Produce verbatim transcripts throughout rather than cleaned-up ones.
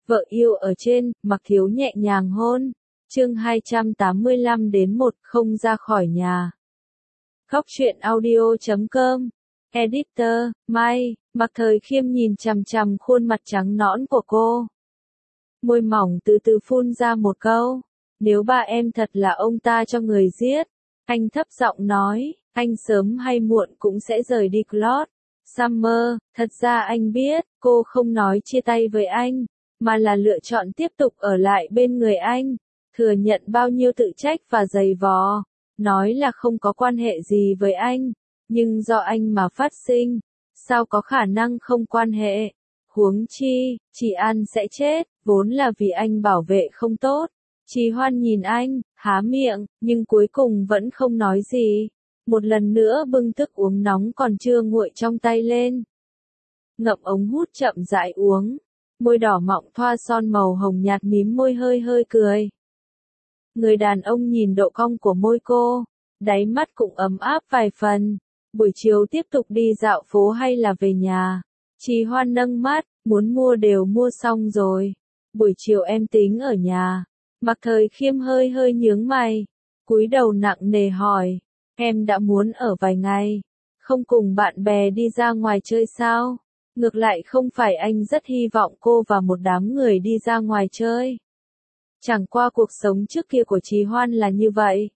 Vợ yêu ở trên, Mặc Thiếu nhẹ nhàng hôn. Chương hai trăm tám mươi lăm đến một không ra khỏi nhà. Góc truyện audio chấm com. Editor, Mai, Mặc Thời Khiêm nhìn chằm chằm khuôn mặt trắng nõn của cô. Môi mỏng từ từ phun ra một câu. Nếu ba em thật là ông ta cho người giết. Anh thấp giọng nói, anh sớm hay muộn cũng sẽ rời đi Claude. Summer, thật ra anh biết, cô không nói chia tay với anh, mà là lựa chọn tiếp tục ở lại bên người anh. Thừa nhận bao nhiêu tự trách và giày vò. Nói là không có quan hệ gì với anh. Nhưng do anh mà phát sinh. Sao có khả năng không quan hệ? Huống chi, chị An sẽ chết, vốn là vì anh bảo vệ không tốt. Trì Hoan nhìn anh, há miệng, nhưng cuối cùng vẫn không nói gì. Một lần nữa bưng thức uống nóng còn chưa nguội trong tay lên. Ngậm ống hút chậm rãi uống. Môi đỏ mọng thoa son màu hồng nhạt mím môi hơi hơi cười. Người đàn ông nhìn độ cong của môi cô. Đáy mắt cũng ấm áp vài phần. Buổi chiều tiếp tục đi dạo phố hay là về nhà? Trì Hoan nâng mắt, muốn mua đều mua xong rồi. Buổi chiều em tính ở nhà. Mặc Thời Khiêm hơi hơi nhướng mày. Cúi đầu nặng nề hỏi. Em đã muốn ở vài ngày. Không cùng bạn bè đi ra ngoài chơi sao? Ngược lại không phải anh rất hy vọng cô và một đám người đi ra ngoài chơi. Chẳng qua cuộc sống trước kia của Trì Hoan là như vậy.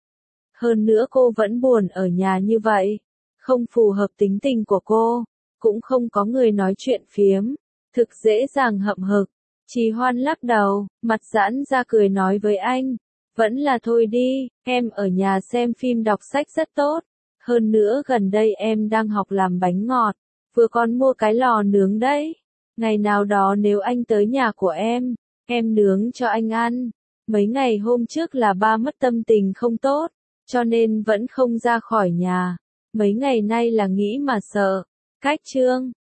Hơn nữa cô vẫn buồn ở nhà như vậy. Không phù hợp tính tình của cô. Cũng không có người nói chuyện phiếm. Thực dễ dàng hậm hực. Trì Hoan lắc đầu, mặt giãn ra cười nói với anh. Vẫn là thôi đi, em ở nhà xem phim đọc sách rất tốt. Hơn nữa gần đây em đang học làm bánh ngọt. Vừa còn mua cái lò nướng đấy. Ngày nào đó nếu anh tới nhà của em, em nướng cho anh ăn. Mấy ngày hôm trước là ba mất tâm tình không tốt, cho nên vẫn không ra khỏi nhà. Mấy ngày nay là nghĩ mà sợ. Cách chương